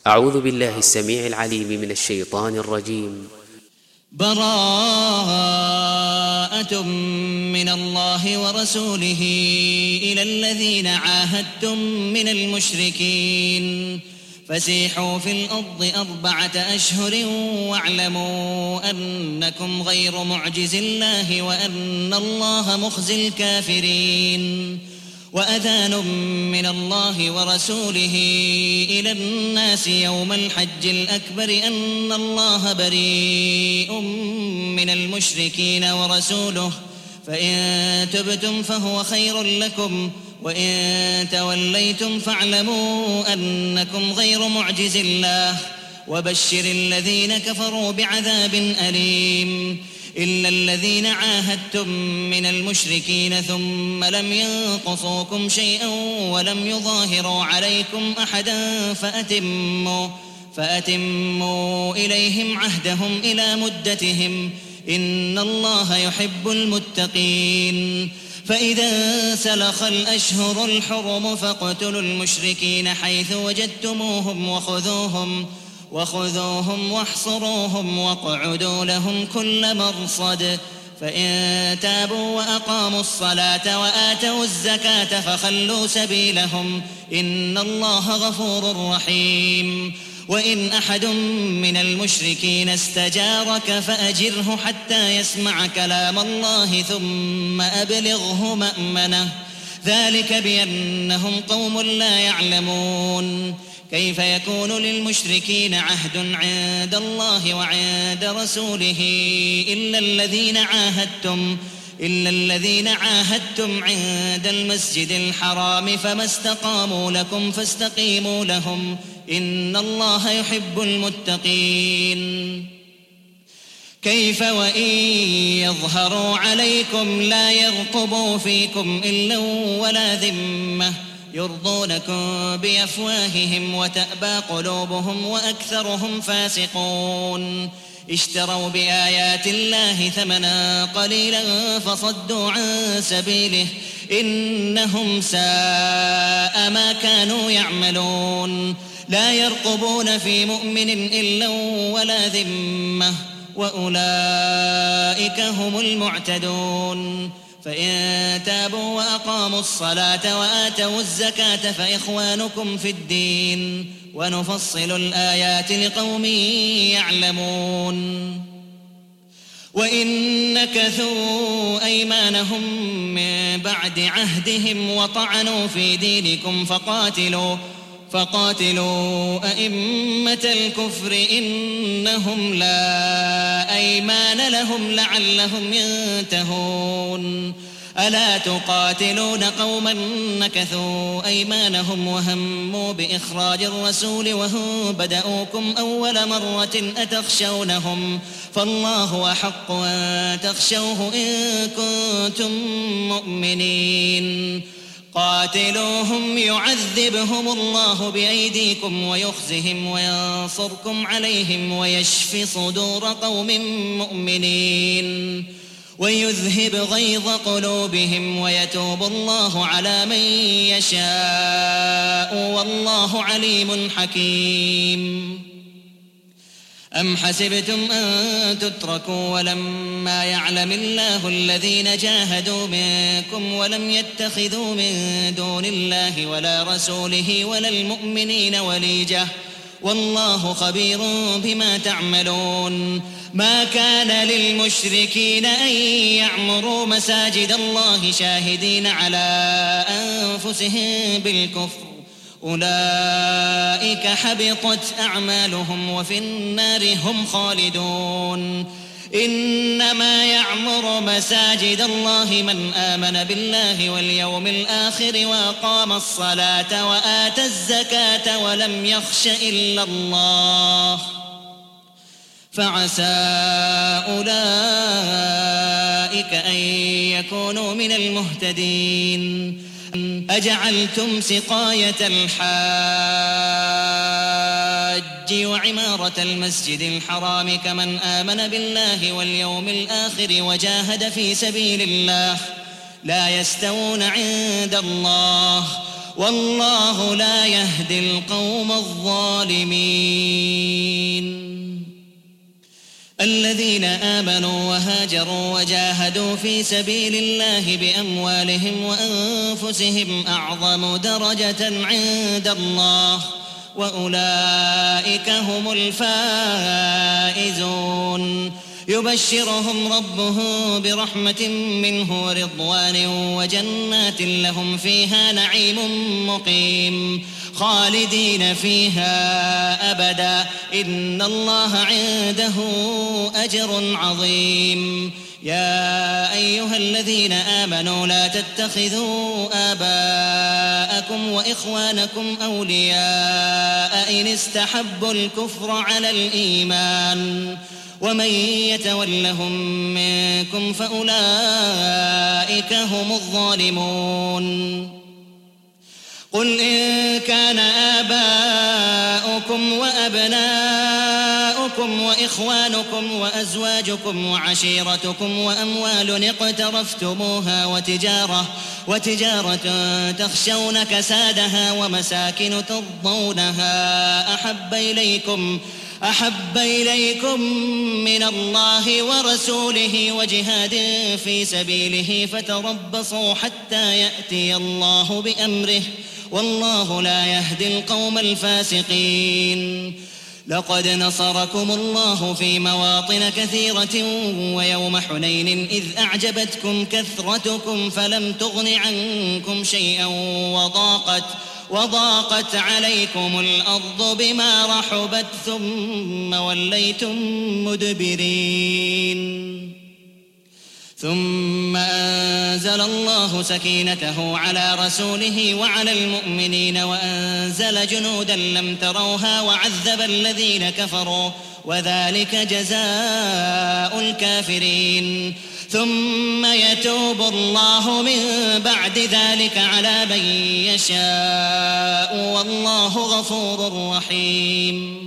أعوذ بالله السميع العليم من الشيطان الرجيم. براءة من الله ورسوله إلى الذين عاهدتم من المشركين فسيحوا في الأرض 4 أشهر واعلموا أنكم غير معجز الله وأن الله مخزي الكافرين. وأذان من الله ورسوله إلى الناس يوم الحج الأكبر أن الله بريء من المشركين ورسوله فإن تبتم فهو خير لكم وإن توليتم فاعلموا أنكم غير معجز الله وبشر الذين كفروا بعذاب أليم. إلا الذين عاهدتم من المشركين ثم لم ينقصوكم شيئا ولم يظاهروا عليكم أحدا فأتموا إليهم عهدهم إلى مدتهم إن الله يحب المتقين. فإذا سلخ الأشهر الحرم فاقتلوا المشركين حيث وجدتموهم وخذوهم واحصروهم واقعدوا لهم كل مرصد. فإن تابوا وأقاموا الصلاة وآتوا الزكاة فخلوا سبيلهم إن الله غفور رحيم. وإن أحد من المشركين استجارك فأجره حتى يسمع كلام الله ثم أبلغه مأمنه ذلك بأنهم قوم لا يعلمون. كيف يكون للمشركين عهد عند الله وعند رسوله إلا الذين عاهدتم عند المسجد الحرام فما استقاموا لكم فاستقيموا لهم إن الله يحب المتقين. كيف وإن يظهروا عليكم لا يرقبوا فيكم إلا ولا ذمة يرضونكم بأفواههم وتأبى قلوبهم وأكثرهم فاسقون. اشتروا بآيات الله ثمنا قليلا فصدوا عن سبيله إنهم ساء ما كانوا يعملون. لا يرقبون في مؤمن إلا ولا ذمة وأولئك هم المعتدون. فإن تابوا وأقاموا الصلاة وآتوا الزكاة فإخوانكم في الدين ونفصل الآيات لقوم يعلمون. وإن نكثوا أيمانهم من بعد عهدهم وطعنوا في دينكم فقاتلوا أئمة الكفر إنهم لا أيمان لهم لعلهم ينتهون. ألا تقاتلون قوما نكثوا أيمانهم وهموا بإخراج الرسول وهم بدأوكم أول مرة أتخشونهم فالله أحق أن تخشوه إن كنتم مؤمنين. قاتلوهم يعذبهم الله بأيديكم ويخزهم وينصركم عليهم ويشف صدور قوم مؤمنين ويذهب غيظ قلوبهم ويتوب الله على من يشاء والله عليم حكيم. أم حسبتم أن تتركوا ولما يعلم الله الذين جاهدوا منكم ولم يتخذوا من دون الله ولا رسوله ولا المؤمنين وليجة والله خبير بما تعملون. ما كان للمشركين أن يعمروا مساجد الله شاهدين على أنفسهم بالكفر أولئك حبطت أعمالهم وفي النار هم خالدون. إنما يعمر مساجد الله من آمن بالله واليوم الآخر وأقام الصلاة وآتى الزكاة ولم يخش إلا الله فعسى أولئك أن يكونوا من المهتدين. أجعلتم سقاية الحاج وعمارة المسجد الحرام كمن آمن بالله واليوم الآخر وجاهد في سبيل الله لا يستوون عند الله والله لا يهدي القوم الظالمين. الذين آمنوا وهاجروا وجاهدوا في سبيل الله بأموالهم وأنفسهم أعظم درجة عند الله وأولئك هم الفائزون. يبشرهم ربهم برحمة منه ورضوان وجنات لهم فيها نعيم مقيم خالدين فيها أبدا إن الله عنده أجر عظيم. يا أيها الذين آمنوا لا تتخذوا آباءكم وإخوانكم أولياء إن استحبوا الكفر على الإيمان ومن يتولهم منكم فأولئك هم الظالمون. قل إن كان آباؤكم وأبناؤكم وإخوانكم وأزواجكم وعشيرتكم وأموال اقترفتموها وتجارة تخشون كسادها ومساكن ترضونها أحب إليكم من الله ورسوله وجهاد في سبيله فتربصوا حتى يأتي الله بأمره والله لا يهدي القوم الفاسقين. لقد نصركم الله في مواطن كثيرة ويوم حنين إذ أعجبتكم كثرتكم فلم تغن عنكم شيئا وضاقت عليكم الأرض بما رحبت ثم وليتم مدبرين. ثم أنزل الله سكينته على رسوله وعلى المؤمنين وأنزل جنودا لم تروها وعذب الذين كفروا وذلك جزاء الكافرين. ثم يتوب الله من بعد ذلك على من يشاء والله غفور رحيم.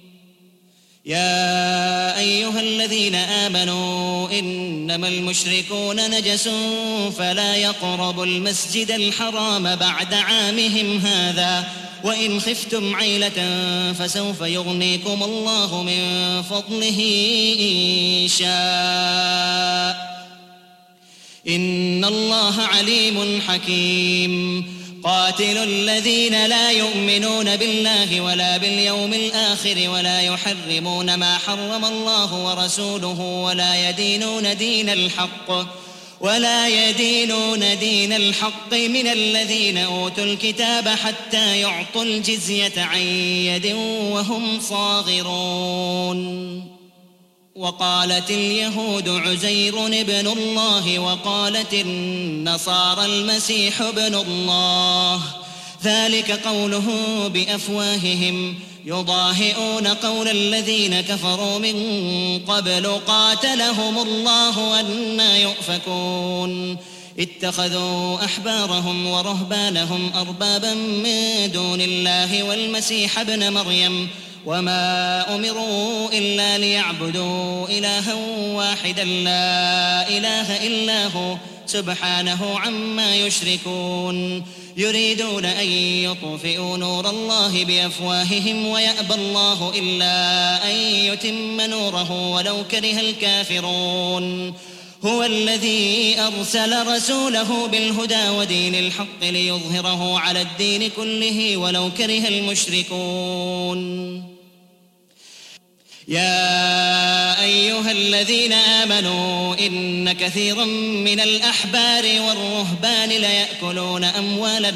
يا أيها الذين آمنوا إنما المشركون نجس فلا يقربوا المسجد الحرام بعد عامهم هذا وإن خفتم عيلة فسوف يغنيكم الله من فضله إن شاء إن الله عليم حكيم. قاتلوا الذين لا يؤمنون بالله ولا باليوم الآخر ولا يحرمون ما حرم الله ورسوله ولا يدينون دين الحق من الذين أوتوا الكتاب حتى يعطوا الجزية عن يد وهم صاغرون. وقالت اليهود عزير ابن الله وقالت النصارى المسيح ابن الله ذلك قولهم بأفواههم يضاهئون قول الذين كفروا من قبل قاتلهم الله أنى يؤفكون. اتخذوا أحبارهم ورهبانهم أربابا من دون الله والمسيح ابن مريم وما أمروا إلا ليعبدوا إلها واحدا لا إله إلا هو سبحانه عما يشركون. يريدون أن يطفئوا نور الله بأفواههم ويأبى الله إلا أن يتم نوره ولو كره الكافرون. هو الذي أرسل رسوله بالهدى ودين الحق ليظهره على الدين كله ولو كره المشركون. يا أيها الذين آمنوا إن كثيرا من الأحبار والرهبان ليأكلون أموال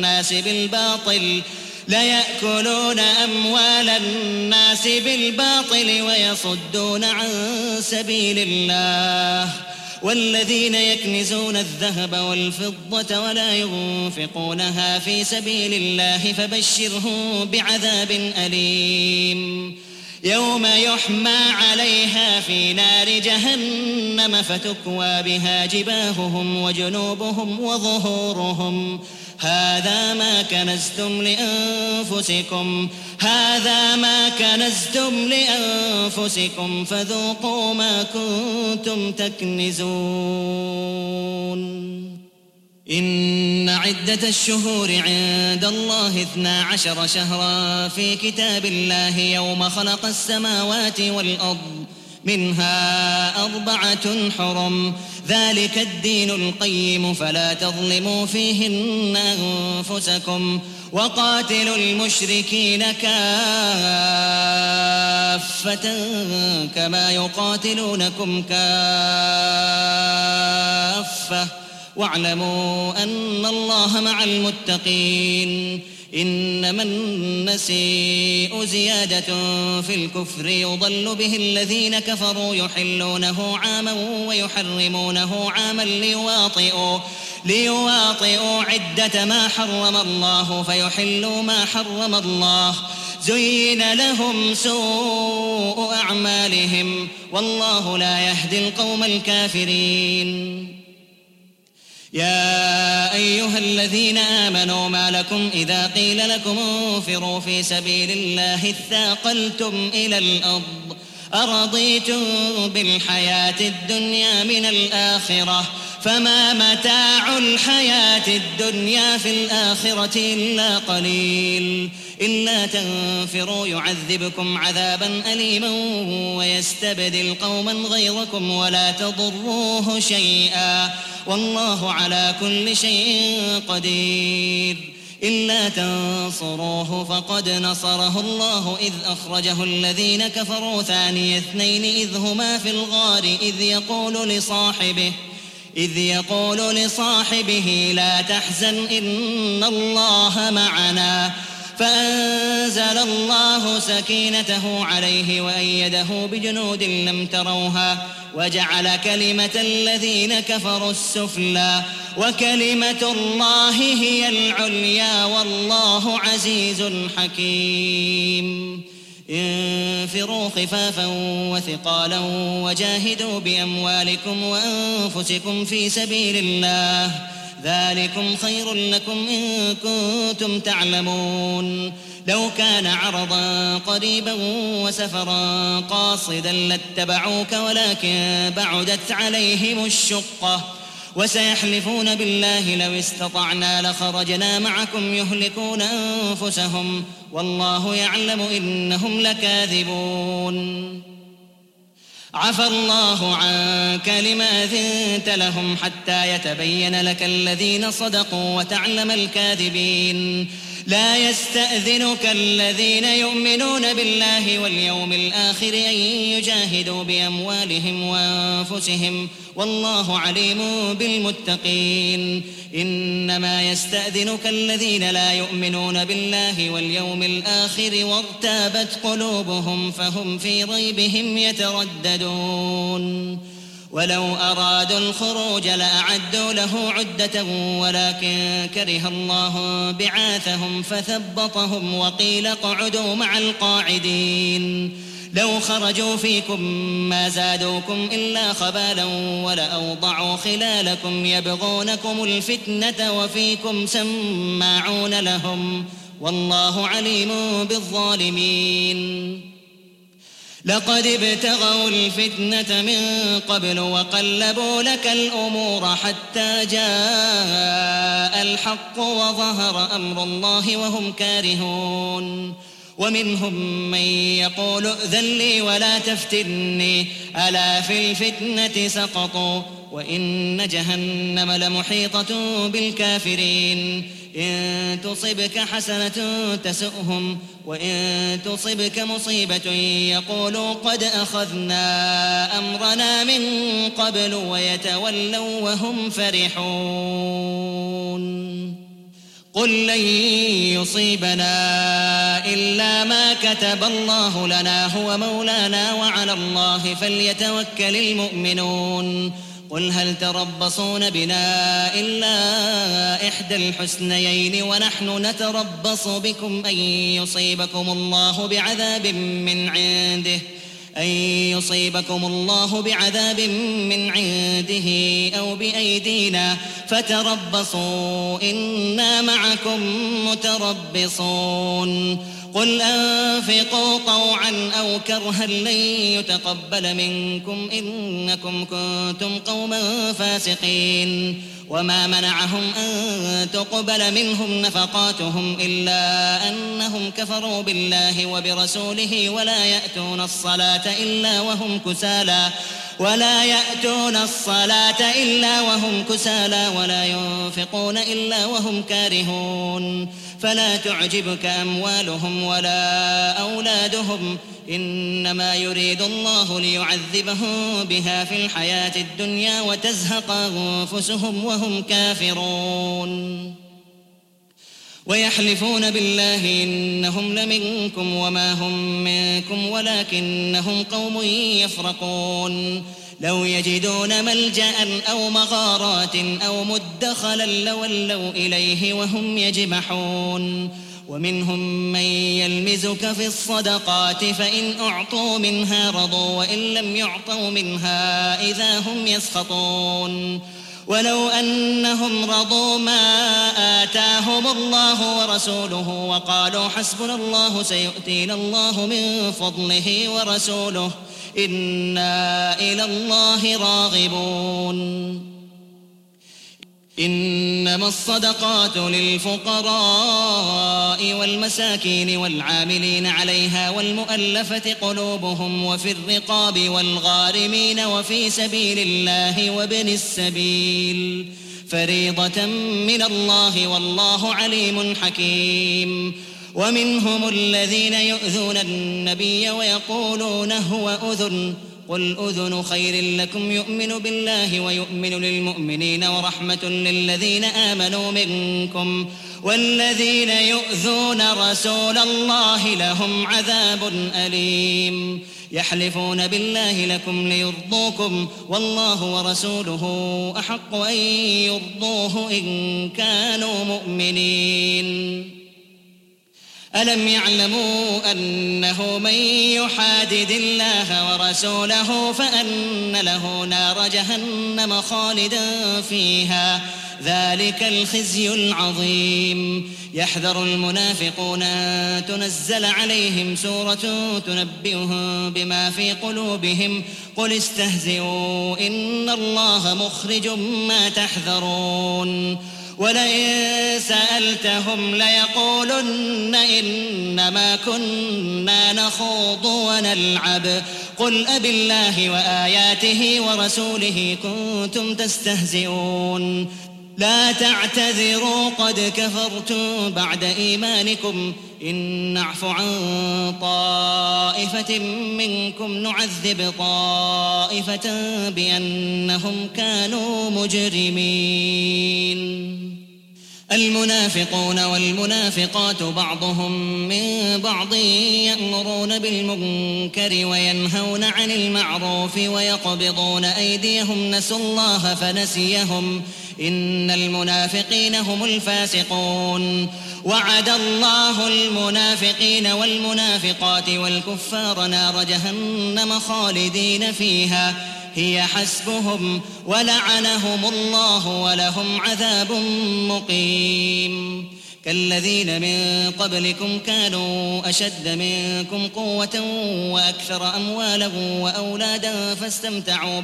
الناس بالباطل ويصدون عن سبيل الله والذين يكنزون الذهب والفضة ولا ينفقونها في سبيل الله فبشرهم بعذاب أليم يوم يحمى عليها في نار جهنم فتكوى بها جباههم وجنوبهم وظهورهم هذا ما كنزتم لأنفسكم فذوقوا ما كنتم تكنزون. إن عدة الشهور عند الله 12 شهرا في كتاب الله يوم خلق السماوات والأرض منها 4 حرم ذلك الدين القيم فلا تظلموا فيهن أنفسكم وقاتلوا المشركين كافة كما يقاتلونكم كافة واعلموا أن الله مع المتقين إنما النسيء زيادة في الكفر يضل به الذين كفروا يحلونه عاما ويحرمونه عاما ليواطئوا عدة ما حرم الله فيحلوا ما حرم الله زين لهم سوء أعمالهم والله لا يهدي القوم الكافرين يا أيها الذين آمنوا ما لكم إذا قيل لكم انفروا في سبيل الله اثاقلتم إلى الأرض أرضيتم بالحياة الدنيا من الآخرة فما متاع الحياة الدنيا في الآخرة إلا قليل إلا تنفروا يعذبكم عذابا أليما ويستبدل قوما غيركم ولا تضروه شيئا والله على كل شيء قدير إلا تنصروه فقد نصره الله إذ أخرجه الذين كفروا ثاني اثنين إذ هما في الغار إذ يقول لصاحبه لا تحزن إن الله معنا فأنزل الله سكينته عليه وأيده بجنود لم تروها وجعل كلمة الذين كفروا السفلى وكلمة الله هي العليا والله عزيز حكيم انفروا خفافا وثقالا وجاهدوا بأموالكم وأنفسكم في سبيل الله ذلكم خير لكم إن كنتم تعلمون لو كان عرضا قريبا وسفرا قاصدا لاتبعوك ولكن بعدت عليهم الشقة وسيحلفون بالله لو استطعنا لخرجنا معكم يهلكون أنفسهم والله يعلم إنهم لكاذبون عفى الله عنك لما أذنت لهم حتى يتبين لك الذين صدقوا وتعلم الكاذبين لا يستأذنك الذين يؤمنون بالله واليوم الآخر أن يجاهدوا بأموالهم وأنفسهم والله عليم بالمتقين إنما يستأذنك الذين لا يؤمنون بالله واليوم الآخر وارتابت قلوبهم فهم في ريبهم يترددون ولو أرادوا الخروج لأعدوا له عدة ولكن كره الله بعاثهم فثبطهم وقيل اقعدوا مع القاعدين لو خرجوا فيكم ما زادوكم إلا خبالا ولأوضعوا خلالكم يبغونكم الفتنة وفيكم سماعون لهم والله عليم بالظالمين لقد ابتغوا الفتنة من قبل وقلبوا لك الأمور حتى جاء الحق وظهر أمر الله وهم كارهون ومنهم من يقول ائذن لي ولا تفتني ألا في الفتنة سقطوا وإن جهنم لمحيطة بالكافرين إن تصبك حسنة تسؤهم وإن تصبك مصيبة يقولوا قد أخذنا أمرنا من قبل ويتولوا وهم فرحون قل لن يصيبنا إلا ما كتب الله لنا هو مولانا وعلى الله فليتوكل المؤمنون قل هل تربصون بنا إلا إحدى الحسنيين ونحن نتربص بكم أن يصيبكم الله بعذاب من عنده أو بأيدينا فتربصوا إنا معكم متربصون قل أنفقوا طوعا أو كرها لن يتقبل منكم إنكم كنتم قوما فاسقين وما منعهم أن تقبل منهم نفقاتهم إلا أنهم كفروا بالله وبرسوله ولا يأتون الصلاة إلا وهم كسالى ولا ينفقون إلا وهم كارهون فلا تعجبك أموالهم ولا أولادهم إنما يريد الله ليعذبهم بها في الحياة الدنيا وتزهق أنفسهم وهم كافرون ويحلفون بالله إنهم لمنكم وما هم منكم ولكنهم قوم يفرقون لو يجدون ملجأ أو مغارات أو مدخلا لولوا إليه وهم يجمحون ومنهم من يلمزك في الصدقات فإن أعطوا منها رضوا وإن لم يعطوا منها إذا هم يسخطون ولو أنهم رضوا ما آتاهم الله ورسوله وقالوا حسبنا الله سيؤتينا الله من فضله ورسوله إنا إلى الله راغبون إنما الصدقات للفقراء والمساكين والعاملين عليها والمؤلفة قلوبهم وفي الرقاب والغارمين وفي سبيل الله وابن السبيل فريضة من الله والله عليم حكيم ومنهم الذين يؤذون النبي ويقولون هو أذن قل أذن خير لكم يؤمن بالله ويؤمن للمؤمنين ورحمة للذين آمنوا منكم والذين يؤذون رسول الله لهم عذاب أليم يحلفون بالله لكم ليرضوكم والله ورسوله أحق أن يرضوه إن كانوا مؤمنين ألم يعلموا أنه من يحادد الله ورسوله فأن له نار جهنم خالدا فيها ذلك الخزي العظيم يحذر المنافقون أن تنزل عليهم سورة تنبئهم بما في قلوبهم قل استهزئوا إن الله مخرج ما تحذرون ولئن سألتهم ليقولن إنما كنا نخوض ونلعب قل أبالله وآياته ورسوله كنتم تستهزئون لا تعتذروا قد كفرتم بعد إيمانكم إن نعف عن طائفة منكم نعذب طائفة بأنهم كانوا مجرمين المنافقون والمنافقات بعضهم من بعض يأمرون بالمنكر وينهون عن المعروف ويقبضون أيديهم نسوا الله فنسيهم إن المنافقين هم الفاسقون وعد الله المنافقين والمنافقات والكفار نار جهنم خالدين فيها هي حسبهم ولعنهم الله ولهم عذاب مقيم كالذين من قبلكم كانوا أشد منكم قوة وأكثر أموالا وأولادا فاستمتعوا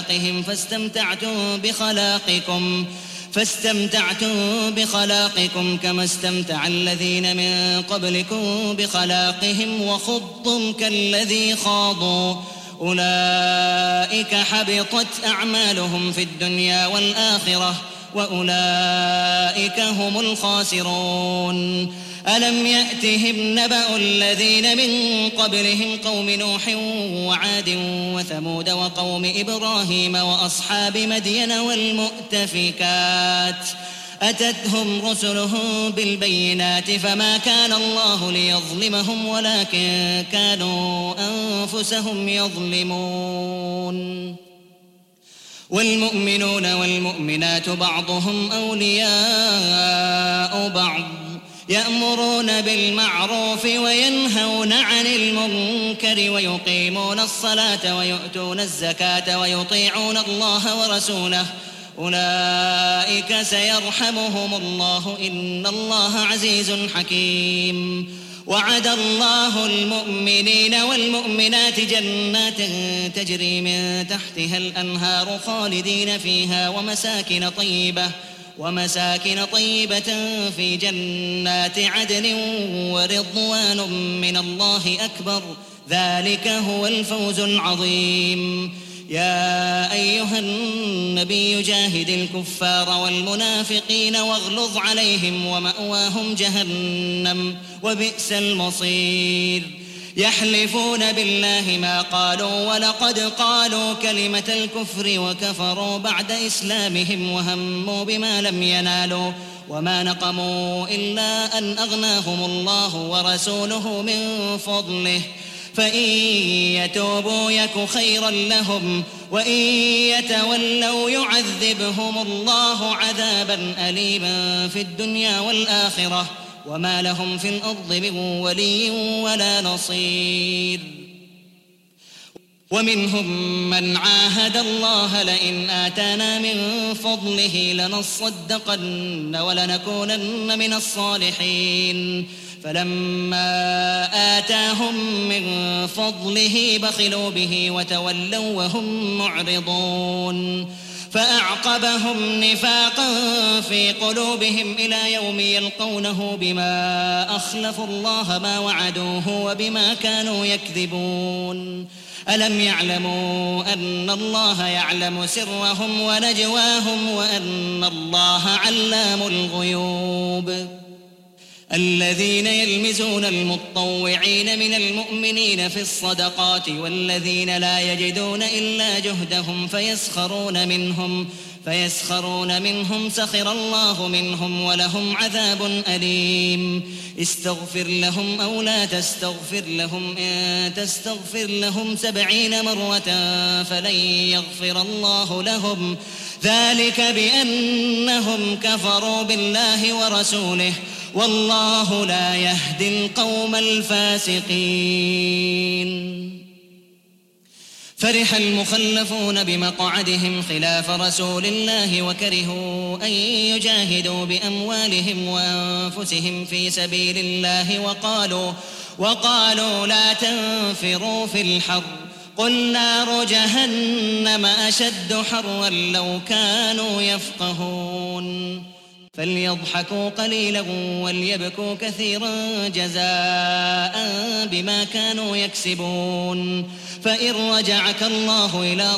بخلاقكم كما استمتع الذين من قبلكم بخلاقهم وخضتم كالذي خاضوا أولئك حبطت أعمالهم في الدنيا والآخرة وأولئك هم الخاسرون ألم يأتهم نبأ الذين من قبلهم قوم نوح وعاد وثمود وقوم إبراهيم وأصحاب مدين والمؤتفكات أتتهم رسلهم بالبينات فما كان الله ليظلمهم ولكن كانوا أنفسهم يظلمون والمؤمنون والمؤمنات بعضهم أولياء بعض يأمرون بالمعروف وينهون عن المنكر ويقيمون الصلاة ويؤتون الزكاة ويطيعون الله ورسوله أولئك سيرحمهم الله إن الله عزيز حكيم وعد الله المؤمنين والمؤمنات جنات تجري من تحتها الأنهار خالدين فيها ومساكن طيبة في جنات عدن ورضوان من الله أكبر ذلك هو الفوز العظيم. يا أيها النبي جاهد الكفار والمنافقين واغلظ عليهم ومأواهم جهنم وبئس المصير. يحلفون بالله ما قالوا ولقد قالوا كلمة الكفر وكفروا بعد إسلامهم وهموا بما لم ينالوا وما نقموا إلا أن أغناهم الله ورسوله من فضله فإن يتوبوا يك خيرا لهم وإن يتولوا يعذبهم الله عذابا أليما في الدنيا والآخرة وما لهم في الأرض من ولي ولا نصير. ومنهم من عاهد الله لئن آتانا من فضله لنصدقن ولنكونن من الصالحين فلما آتاهم من فضله بخلوا به وتولوا وهم معرضون فأعقبهم نفاقا في قلوبهم إلى يوم يلقونه بما أخلفوا الله ما وعدوه وبما كانوا يكذبون. ألم يعلموا أن الله يعلم سرهم ونجواهم وأن الله علام الغيوب. الذين يلمزون المطوعين من المؤمنين في الصدقات والذين لا يجدون إلا جهدهم فيسخرون منهم سخر الله منهم ولهم عذاب أليم. استغفر لهم أو لا تستغفر لهم إن تستغفر لهم 70 مرة فلن يغفر الله لهم ذلك بأنهم كفروا بالله ورسوله والله لا يهدي القوم الفاسقين. فرح المخلفون بمقعدهم خلاف رسول الله وكرهوا أن يجاهدوا بأموالهم وأنفسهم في سبيل الله وقالوا لا تنفروا في الحر قل نار جهنم أشد حرا لو كانوا يفقهون. فليضحكوا قليلا وليبكوا كثيرا جزاء بما كانوا يكسبون. فإن رجعك الله إلى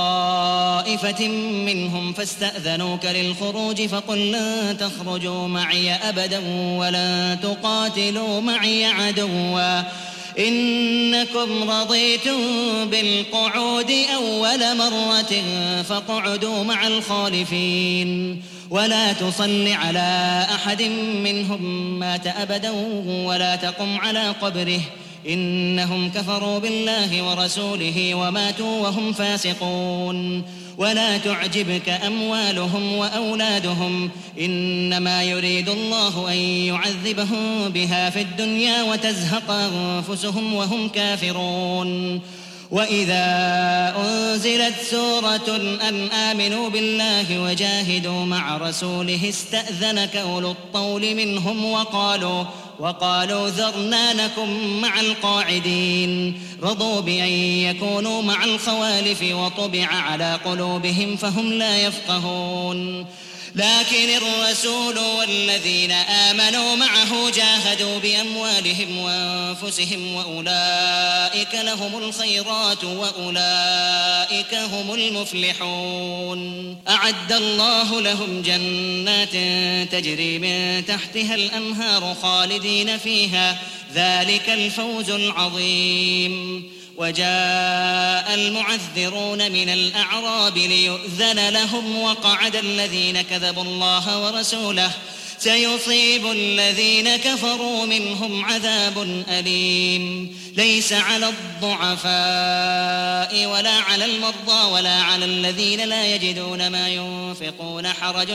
طائفة منهم فاستأذنوك للخروج فقل لن تخرجوا معي أبدا ولن تقاتلوا معي عدوا إنكم رضيتم بالقعود أول مرة فاقعدوا مع الخالفين ولا تصل على أحد منهم مات أبدا ولا تقم على قبره إنهم كفروا بالله ورسوله وماتوا وهم فاسقون. ولا تعجبك أموالهم وأولادهم إنما يريد الله أن يعذبهم بها في الدنيا وتزهق أنفسهم وهم كافرون. وإذا أنزلت سورة أن آمنوا بالله وجاهدوا مع رسوله استأذنك أولو الطول منهم وقالوا ذرنا نكن مع القاعدين رضوا بأن يكونوا مع الخوالف وطبع على قلوبهم فهم لا يفقهون. لكن الرسول والذين آمنوا معه جاهدوا بأموالهم وأنفسهم وأولئك لهم الخيرات وأولئك هم المفلحون. أعد الله لهم جنات تجري من تحتها الأنهار خالدين فيها ذلك الفوز العظيم. وجاء المعذرون من الأعراب ليؤذن لهم وقعد الذين كذبوا الله ورسوله سيصيب الذين كفروا منهم عذاب أليم. ليس على الضعفاء ولا على المرضى ولا على الذين لا يجدون ما ينفقون حرج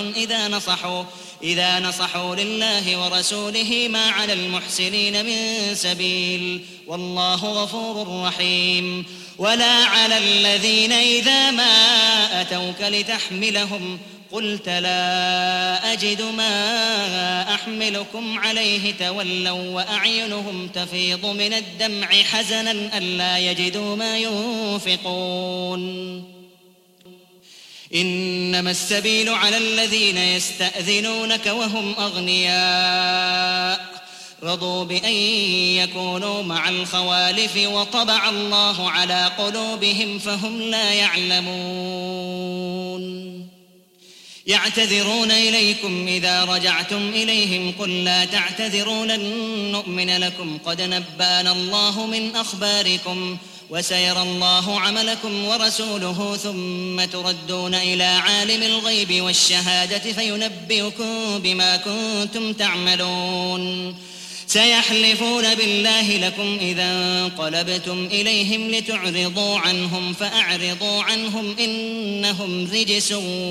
إذا نصحوا لله ورسوله ما على المحسنين من سبيل والله غفور رحيم. ولا على الذين إذا ما أتوك لتحملهم قلت لا أجد ما أحملكم عليه تولوا وأعينهم تفيض من الدمع حزنا ألا يجدوا ما ينفقون إنما السبيل على الذين يستأذنونك وهم أغنياء رضوا بأن يكونوا مع الخوالف وطبع الله على قلوبهم فهم لا يعلمون يعتذرون إليكم إذا رجعتم إليهم قل لا تعتذروا لن نؤمن لكم قد نبأنا الله من أخباركم وسيرى الله عملكم ورسوله ثم تردون إلى عالم الغيب والشهادة فينبئكم بما كنتم تعملون سيحلفون بالله لكم إذا انقلبتم إليهم لتعرضوا عنهم فأعرضوا عنهم إنهم رجس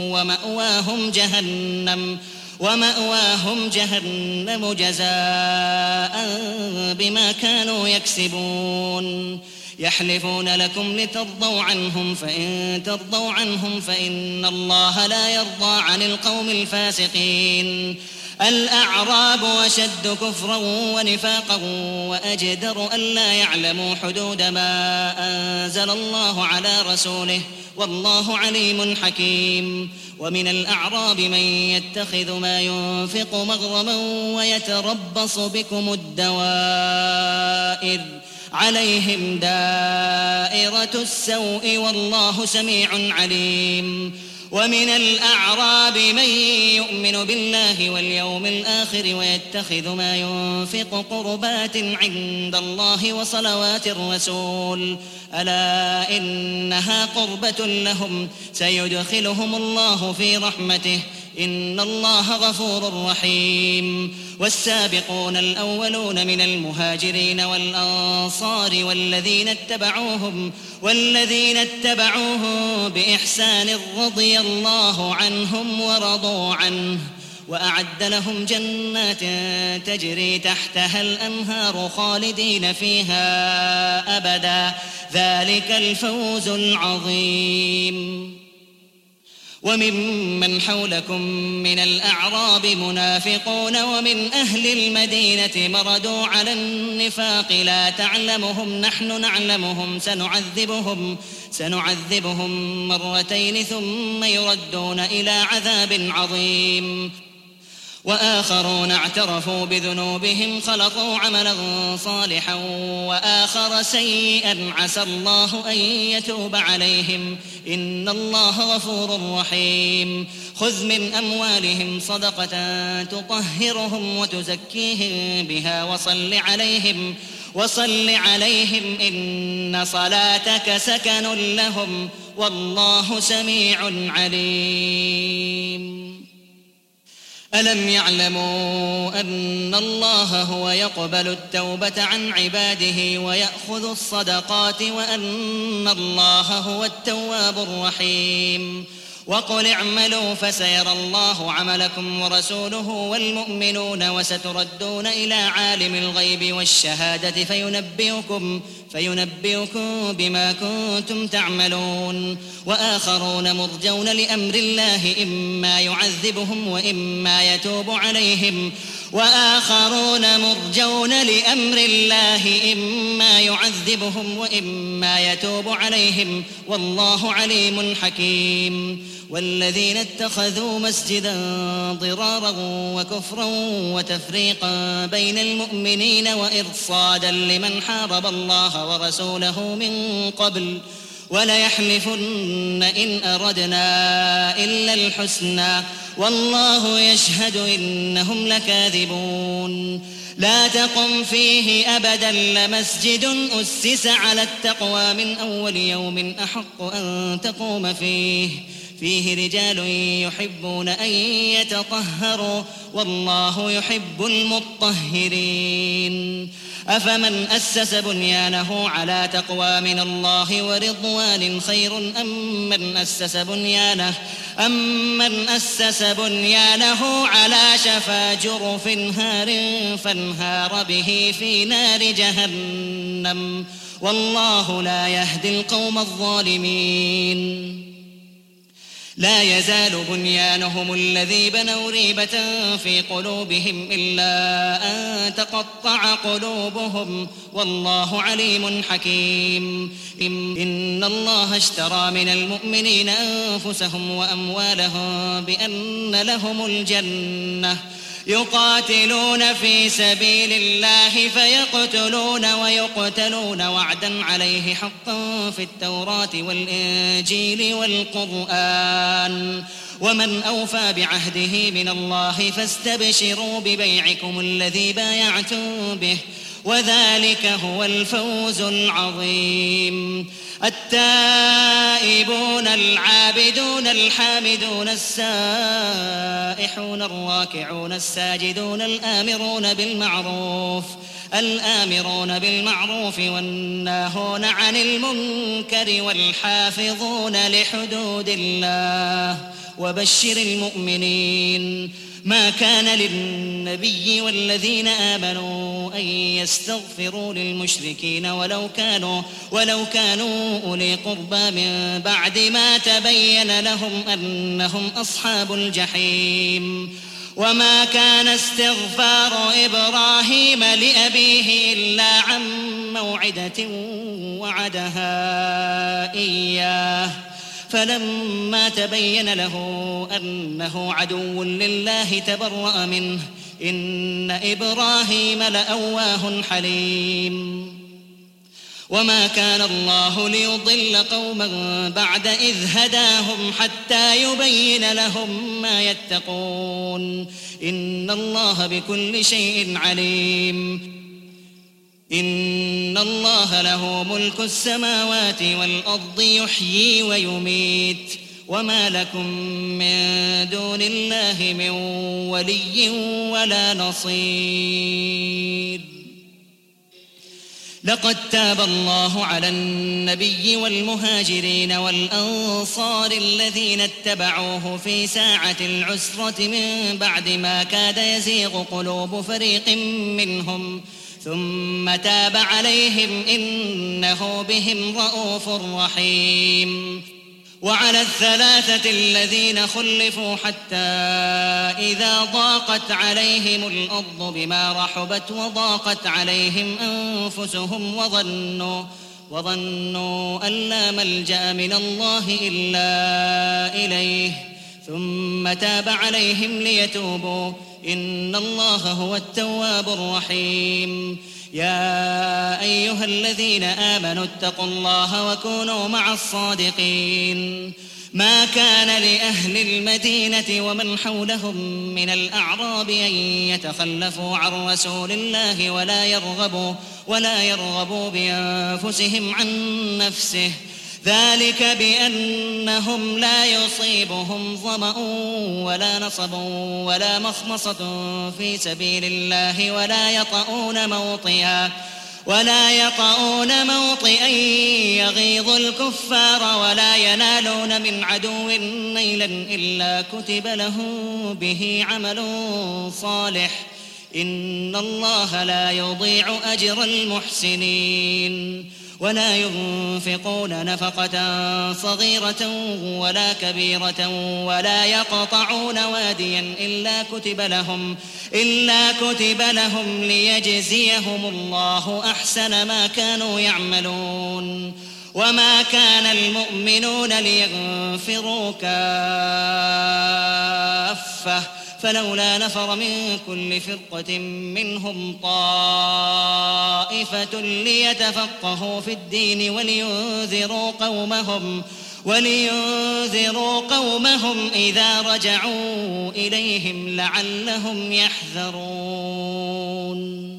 ومأواهم جهنم جزاء بما كانوا يكسبون يحلفون لكم لترضوا عنهم فإن ترضوا عنهم فإن الله لا يرضى عن القوم الفاسقين الأعراب أشد كفرا ونفاقا وأجدر ألا يعلموا حدود ما أنزل الله على رسوله والله عليم حكيم ومن الأعراب من يتخذ ما ينفق مغرما ويتربص بكم الدوائر عليهم دائرة السوء والله سميع عليم ومن الأعراب من يؤمن بالله واليوم الآخر ويتخذ ما ينفق قربات عند الله وصلوات الرسول ألا إنها قربة لهم سيدخلهم الله في رحمته إن الله غفور رحيم والسابقون الأولون من المهاجرين والأنصار والذين اتبعوهم بإحسان رضي الله عنهم ورضوا عنه وأعد لهم جنات تجري تحتها الأنهار خالدين فيها أبدا ذلك الفوز العظيم وممن حولكم من الأعراب منافقون ومن أهل المدينة مردوا على النفاق لا تعلمهم نحن نعلمهم سنعذبهم مرتين ثم يردون إلى عذاب عظيم وآخرون اعترفوا بذنوبهم خلطوا عملا صالحا وآخر سيئا عسى الله أن يتوب عليهم إن الله غفور رحيم خذ من أموالهم صدقة تطهرهم وتزكيهم بها وصل عليهم إن صلاتك سكن لهم والله سميع عليم ألم يعلموا أن الله هو يقبل التوبة عن عباده ويأخذ الصدقات وأن الله هو التواب الرحيم وقل اعملوا فسيرى الله عملكم ورسوله والمؤمنون وستردون إلى عالم الغيب والشهادة فينبئكم بما كنتم تعملون وآخرون مرجون لأمر الله إما يعذبهم وإما يتوب عليهم والله عليم حكيم والذين اتخذوا مسجدا ضرارا وكفرا وتفريقا بين المؤمنين وإرصادا لمن حارب الله ورسوله من قبل وليحلفن إن أردنا إلا الحسنى والله يشهد إنهم لكاذبون لا تقم فيه أبدا لمسجد أسس على التقوى من أول يوم أحق أن تقوم فيه رجال يحبون أن يتطهروا والله يحب المطهرين أفمن أسس بنيانه على تقوى من الله ورضوان خير أم من أسس بنيانه على شفا جرف هار فانهار به في نار جهنم والله لا يهدي القوم الظالمين لا يزال بنيانهم الذي بنوا ريبة في قلوبهم إلا أن تقطع قلوبهم والله عليم حكيم. إن الله اشترى من المؤمنين أنفسهم وأموالهم بأن لهم الجنة يقاتلون في سبيل الله فيقتلون ويقتلون وعدا عليه حقا في التوراة والإنجيل والقرآن ومن أوفى بعهده من الله فاستبشروا ببيعكم الذي بايعتم به وذلك هو الفوز العظيم. التائبون العابدون الحامدون السائحون الراكعون الساجدون الآمرون بالمعروف والناهون عن المنكر والحافظون لحدود الله وبشر المؤمنين. ما كان للنبي والذين آمنوا أن يستغفروا للمشركين ولو كانوا أولي قربى من بعد ما تبين لهم أنهم أصحاب الجحيم. وما كان استغفار إبراهيم لأبيه إلا عن موعدة وعدها إياه فلما تبين له أنه عدو لله تبرأ منه إن إبراهيم لأواه حليم. وما كان الله ليضل قوما بعد إذ هداهم حتى يبين لهم ما يتقون إن الله بكل شيء عليم. إن الله له ملك السماوات والأرض يحيي ويميت وما لكم من دون الله من ولي ولا نصير. لقد تاب الله على النبي والمهاجرين والأنصار الذين اتبعوه في ساعة العسرة من بعد ما كاد يزيغ قلوب فريق منهم ثم تاب عليهم إنه بهم رءوف رحيم. وعلى الثلاثة الذين خلفوا حتى إذا ضاقت عليهم الأرض بما رحبت وضاقت عليهم أنفسهم وظنوا أن لا ملجأ من الله إلا إليه ثم تاب عليهم ليتوبوا إن الله هو التواب الرحيم. يا أيها الذين آمنوا اتقوا الله وكونوا مع الصادقين. ما كان لأهل المدينة ومن حولهم من الأعراب أن يتخلفوا عن رسول الله ولا يرغبوا بأنفسهم عن نفسه ذلك بأنهم لا يصيبهم ظمأ ولا نصب ولا مخمصة في سبيل الله ولا يطؤون موطئا يغيظ الكفار ولا ينالون من عدو نيلا إلا كتب لهم به عمل صالح إن الله لا يضيع أجر المحسنين. ولا ينفقون نفقة صغيرة ولا كبيرة ولا يقطعون واديا إلا كتب لهم ليجزيهم الله أحسن ما كانوا يعملون. وما كان المؤمنون لينفروا كافة فلولا نفر من كل فرقة منهم طائفة ليتفقهوا في الدين ولينذروا قومهم إذا رجعوا إليهم لعلهم يحذرون.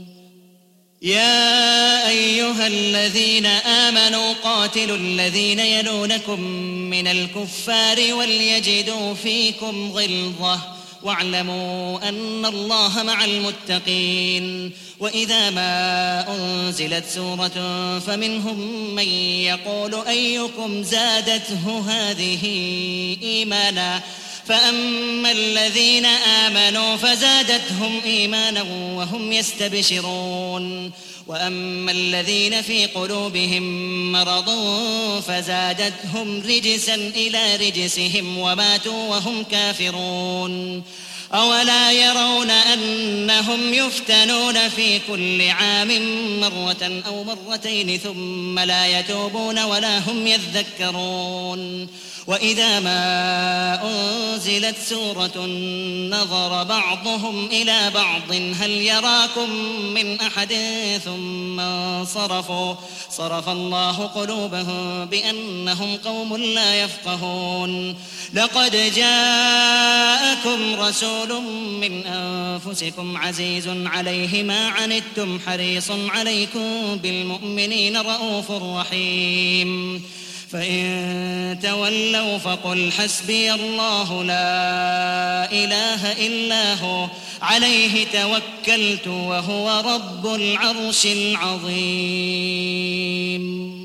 يا أيها الذين آمنوا قاتلوا الذين يلونكم من الكفار وليجدوا فيكم غلظة واعلموا أن الله مع المتقين. وإذا ما أنزلت سورة فمنهم من يقول أيكم زادته هذه إيمانا فأما الذين آمنوا فزادتهم إيمانا وهم يستبشرون. وأما الذين في قلوبهم مرض فزادتهم رجسا إلى رجسهم وماتوا وهم كافرون أولا يرون أنهم يفتنون في كل عام مرة أو مرتين ثم لا يتوبون ولا هم يذكرون وإذا ما أنزلت سورة نظر بعضهم إلى بعض هل يراكم من أحد ثم انصرفوا صرف الله قلوبهم بأنهم قوم لا يفقهون لقد جاءكم رسول من أنفسكم عزيز عليه ما عنتم حريص عليكم بالمؤمنين رؤوف رحيم فإن تولوا فقل حسبي الله لا إله إلا هو عليه توكلت وهو رب العرش العظيم.